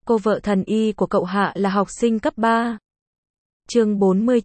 cô vợ thần y của cậu Hạ là học sinh cấp 3. Chương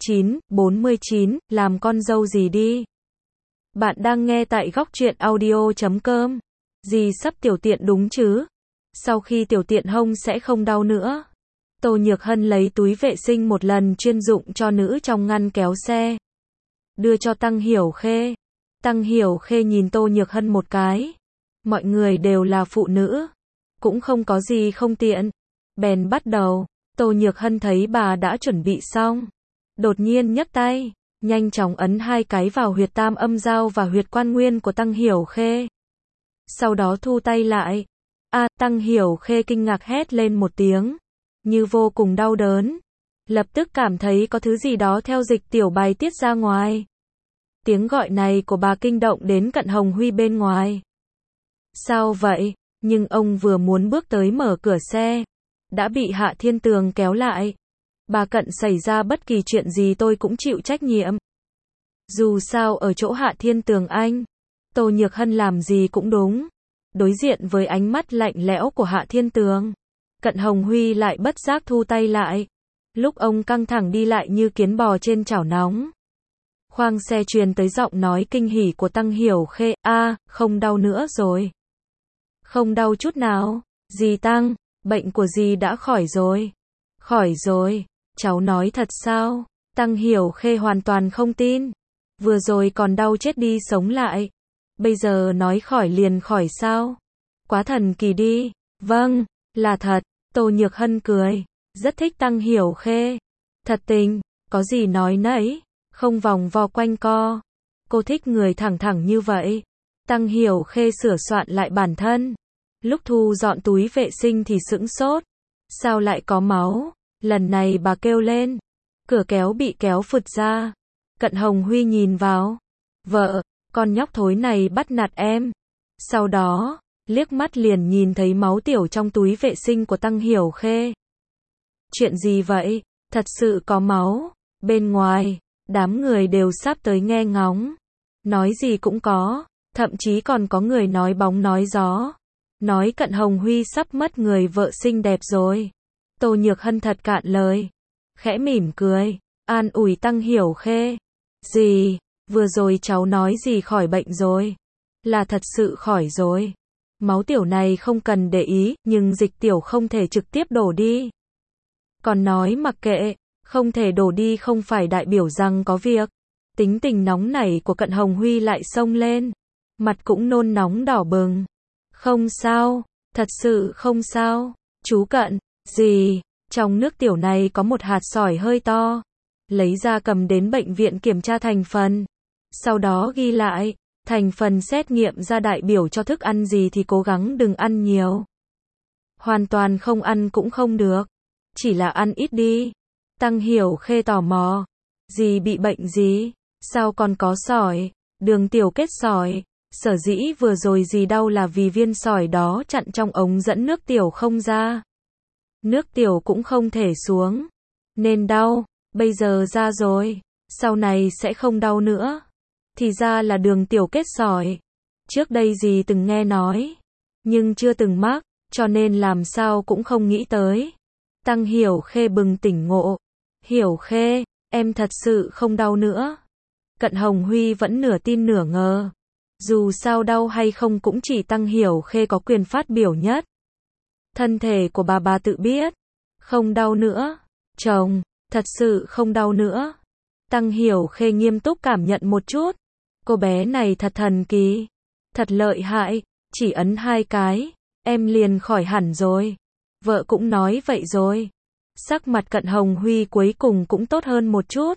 49, làm con dâu gì đi. Bạn đang nghe tại góc truyện audio.com. Dì sắp tiểu tiện đúng chứ? Sau khi tiểu tiện hông sẽ không đau nữa. Tô Nhược Hân lấy túi vệ sinh một lần chuyên dụng cho nữ trong ngăn kéo xe. Đưa cho Tăng Hiểu Khê. Tăng Hiểu Khê nhìn Tô Nhược Hân một cái. Mọi người đều là phụ nữ. Cũng không có gì không tiện. Bèn bắt đầu. Tô Nhược Hân thấy bà đã chuẩn bị xong. Đột nhiên nhấc tay. Nhanh chóng ấn 2 cái vào huyệt tam âm giao và huyệt quan nguyên của Tăng Hiểu Khê. Sau đó thu tay lại. Tăng Hiểu Khê kinh ngạc hét lên một tiếng. Như vô cùng đau đớn. Lập tức cảm thấy có thứ gì đó theo dịch tiểu bài tiết ra ngoài. Tiếng gọi này của bà kinh động đến Cận Hồng Huy bên ngoài. Sao vậy? Nhưng ông vừa muốn bước tới mở cửa xe. Đã bị Hạ Thiên Tường kéo lại. Bà Cận xảy ra bất kỳ chuyện gì tôi cũng chịu trách nhiệm. Dù sao ở chỗ Hạ Thiên Tường anh. Tô Nhược Hân làm gì cũng đúng. Đối diện với ánh mắt lạnh lẽo của Hạ Thiên Tường. Cận Hồng Huy lại bất giác thu tay lại. Lúc ông căng thẳng đi lại như kiến bò trên chảo nóng. Khoang xe truyền tới giọng nói kinh hỉ của Tăng Hiểu Khê. Không đau nữa rồi. Không đau chút nào. Dì Tăng, bệnh của dì đã khỏi rồi. Khỏi rồi. Cháu nói thật sao? Tăng Hiểu Khê hoàn toàn không tin. Vừa rồi còn đau chết đi sống lại. Bây giờ nói khỏi liền khỏi sao? Quá thần kỳ đi. Vâng, là thật. Tô Nhược Hân cười. Rất thích Tăng Hiểu Khê. Thật tình, có gì nói nấy. Không vòng vo quanh co. Cô thích người thẳng thẳng như vậy. Tăng Hiểu Khê sửa soạn lại bản thân. Lúc thu dọn túi vệ sinh thì sững sốt. Sao lại có máu? Lần này bà kêu lên. Cửa kéo bị kéo phụt ra. Cận Hồng Huy nhìn vào. Vợ, con nhóc thối này bắt nạt em. Sau đó, liếc mắt liền nhìn thấy máu tiểu trong túi vệ sinh của Tăng Hiểu Khê. Chuyện gì vậy? Thật sự có máu. Bên ngoài, đám người đều sắp tới nghe ngóng. Nói gì cũng có. Thậm chí còn có người nói bóng nói gió. Nói Cận Hồng Huy sắp mất người vợ xinh đẹp rồi. Tô Nhược Hân thật cạn lời. Khẽ mỉm cười. An ủi Tăng Hiểu Khê. Dì, vừa rồi cháu nói dì khỏi bệnh rồi. Là thật sự khỏi rồi. Máu tiểu này không cần để ý, nhưng dịch tiểu không thể trực tiếp đổ đi. Còn nói mặc kệ, không thể đổ đi không phải đại biểu rằng có việc. Tính tình nóng nảy của Cận Hồng Huy lại xông lên. Mặt cũng nôn nóng đỏ bừng. Không sao, thật sự không sao. Chú Cận, dì, trong nước tiểu này có một hạt sỏi hơi to. Lấy ra cầm đến bệnh viện kiểm tra thành phần. Sau đó ghi lại, thành phần xét nghiệm ra đại biểu cho thức ăn gì thì cố gắng đừng ăn nhiều. Hoàn toàn không ăn cũng không được. Chỉ là ăn ít đi. Tăng Hiểu Khê tò mò. Dì bị bệnh gì? Sao còn có sỏi? Đường tiểu kết sỏi. Sở dĩ vừa rồi dì đau là vì viên sỏi đó chặn trong ống dẫn nước tiểu không ra. Nước tiểu cũng không thể xuống. Nên đau. Bây giờ ra rồi. Sau này sẽ không đau nữa. Thì ra là đường tiểu kết sỏi. Trước đây dì từng nghe nói. Nhưng chưa từng mắc. Cho nên làm sao cũng không nghĩ tới. Tăng Hiểu Khê bừng tỉnh ngộ. Hiểu Khê, em thật sự không đau nữa. Cận Hồng Huy vẫn nửa tin nửa ngờ. Dù sao đau hay không cũng chỉ Tăng Hiểu Khê có quyền phát biểu nhất. Thân thể của bà tự biết. Không đau nữa. Chồng, thật sự không đau nữa. Tăng Hiểu Khê nghiêm túc cảm nhận một chút. Cô bé này thật thần kỳ. Thật lợi hại. Chỉ ấn 2 cái. Em liền khỏi hẳn rồi. Vợ cũng nói vậy rồi. Sắc mặt Cận Hồng Huy cuối cùng cũng tốt hơn một chút.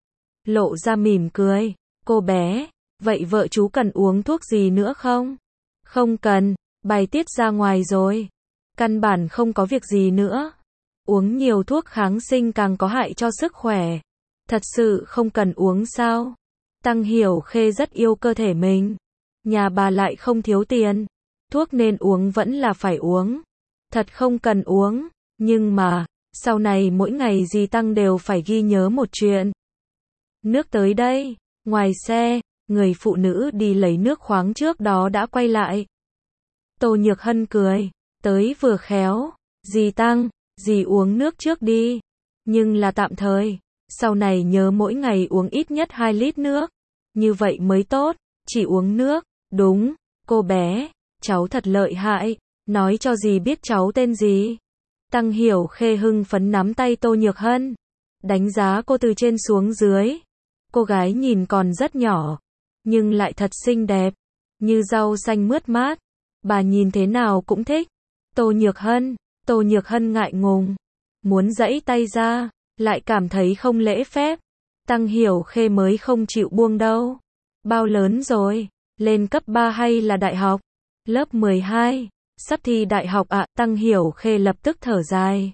Lộ ra mỉm cười. Cô bé, vậy vợ chú cần uống thuốc gì nữa không? Không cần, bài tiết ra ngoài rồi. Căn bản không có việc gì nữa. Uống nhiều thuốc kháng sinh càng có hại cho sức khỏe. Thật sự không cần uống sao? Tăng Hiểu Khê rất yêu cơ thể mình. Nhà bà lại không thiếu tiền. Thuốc nên uống vẫn là phải uống. Thật không cần uống. Nhưng mà, sau này mỗi ngày dì Tăng đều phải ghi nhớ một chuyện. Nước tới đây. Ngoài xe, người phụ nữ đi lấy nước khoáng trước đó đã quay lại. Tô Nhược Hân cười. Tới vừa khéo. Dì Tăng, dì uống nước trước đi. Nhưng là tạm thời. Sau này nhớ mỗi ngày uống ít nhất 2 lít nước. Như vậy mới tốt. Chỉ uống nước. Đúng, cô bé. Cháu thật lợi hại. Nói cho dì biết cháu tên gì. Tăng Hiểu Khê hưng phấn nắm tay Tô Nhược Hân. Đánh giá cô từ trên xuống dưới. Cô gái nhìn còn rất nhỏ. Nhưng lại thật xinh đẹp. Như rau xanh mướt mát. Bà nhìn thế nào cũng thích. Tô Nhược Hân ngại ngùng. Muốn giãy tay ra. Lại cảm thấy không lễ phép. Tăng Hiểu Khê mới không chịu buông đâu. Bao lớn rồi? Lên cấp 3 hay là đại học? Lớp 12. Sắp thi đại học ạ. Tăng Hiểu Khê lập tức thở dài.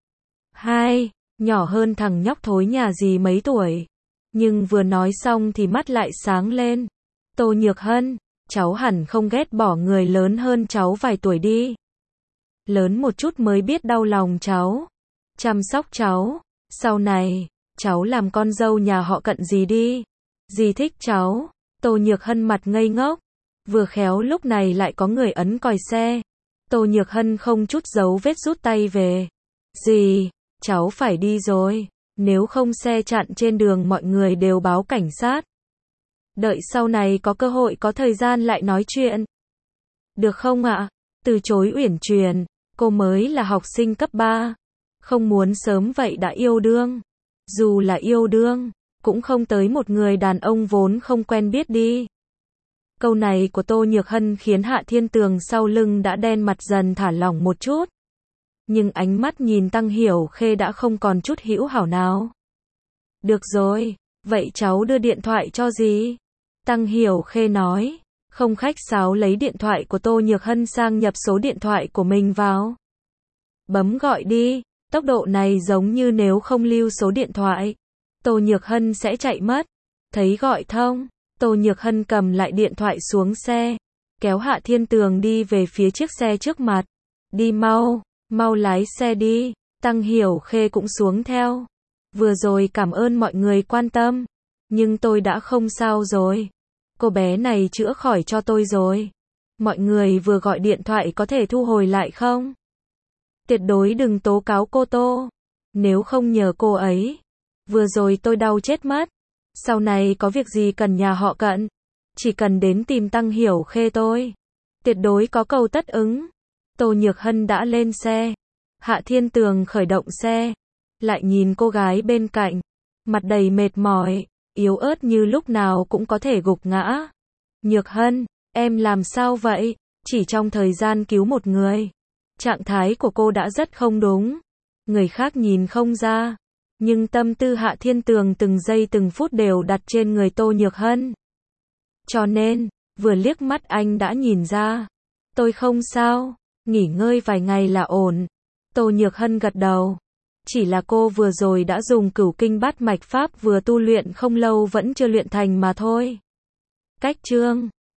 2. Nhỏ hơn thằng nhóc thối nhà dì mấy tuổi. Nhưng vừa nói xong thì mắt lại sáng lên. Tô Nhược Hân, cháu hẳn không ghét bỏ người lớn hơn cháu vài tuổi đi. Lớn một chút mới biết đau lòng cháu. Chăm sóc cháu. Sau này, cháu làm con dâu nhà họ Cận dì đi. Dì thích cháu. Tô Nhược Hân mặt ngây ngốc. Vừa khéo lúc này lại có người ấn còi xe. Tô Nhược Hân không chút dấu vết rút tay về. Dì, cháu phải đi rồi. Nếu không xe chặn trên đường mọi người đều báo cảnh sát. Đợi sau này có cơ hội có thời gian lại nói chuyện. Được không ạ? Từ chối uyển chuyển. Cô mới là học sinh cấp 3. Không muốn sớm vậy đã yêu đương. Dù là yêu đương, cũng không tới một người đàn ông vốn không quen biết đi. Câu này của Tô Nhược Hân khiến Hạ Thiên Tường sau lưng đã đen mặt dần thả lỏng một chút. Nhưng ánh mắt nhìn Tăng Hiểu Khê đã không còn chút hữu hảo nào. Được rồi, vậy cháu đưa điện thoại cho dì. Tăng Hiểu Khê nói, không khách sáo lấy điện thoại của Tô Nhược Hân sang nhập số điện thoại của mình vào. Bấm gọi đi, tốc độ này giống như nếu không lưu số điện thoại, Tô Nhược Hân sẽ chạy mất. Thấy gọi thông, Tô Nhược Hân cầm lại điện thoại xuống xe, kéo Hạ Thiên Tường đi về phía chiếc xe trước mặt. Đi mau, mau lái xe đi. Tăng Hiểu Khê cũng xuống theo. Vừa rồi cảm ơn mọi người quan tâm, nhưng tôi đã không sao rồi. Cô bé này chữa khỏi cho tôi rồi. Mọi người vừa gọi điện thoại có thể thu hồi lại không? Tuyệt đối đừng tố cáo cô Tô. Nếu không nhờ cô ấy. Vừa rồi tôi đau chết mất. Sau này có việc gì cần nhà họ Cận, chỉ cần đến tìm Tăng Hiểu Khê tôi. Tuyệt đối có cầu tất ứng. Tô Nhược Hân đã lên xe. Hạ Thiên Tường khởi động xe. Lại nhìn cô gái bên cạnh. Mặt đầy mệt mỏi, yếu ớt như lúc nào cũng có thể gục ngã. Nhược Hân, em làm sao vậy? Chỉ trong thời gian cứu một người. Trạng thái của cô đã rất không đúng. Người khác nhìn không ra. Nhưng tâm tư Hạ Thiên Tường từng giây từng phút đều đặt trên người Tô Nhược Hân. Cho nên, vừa liếc mắt anh đã nhìn ra. Tôi không sao, nghỉ ngơi vài ngày là ổn. Tô Nhược Hân gật đầu. Chỉ là cô vừa rồi đã dùng Cửu Kinh Bát Mạch Pháp vừa tu luyện không lâu vẫn chưa luyện thành mà thôi. Cách chương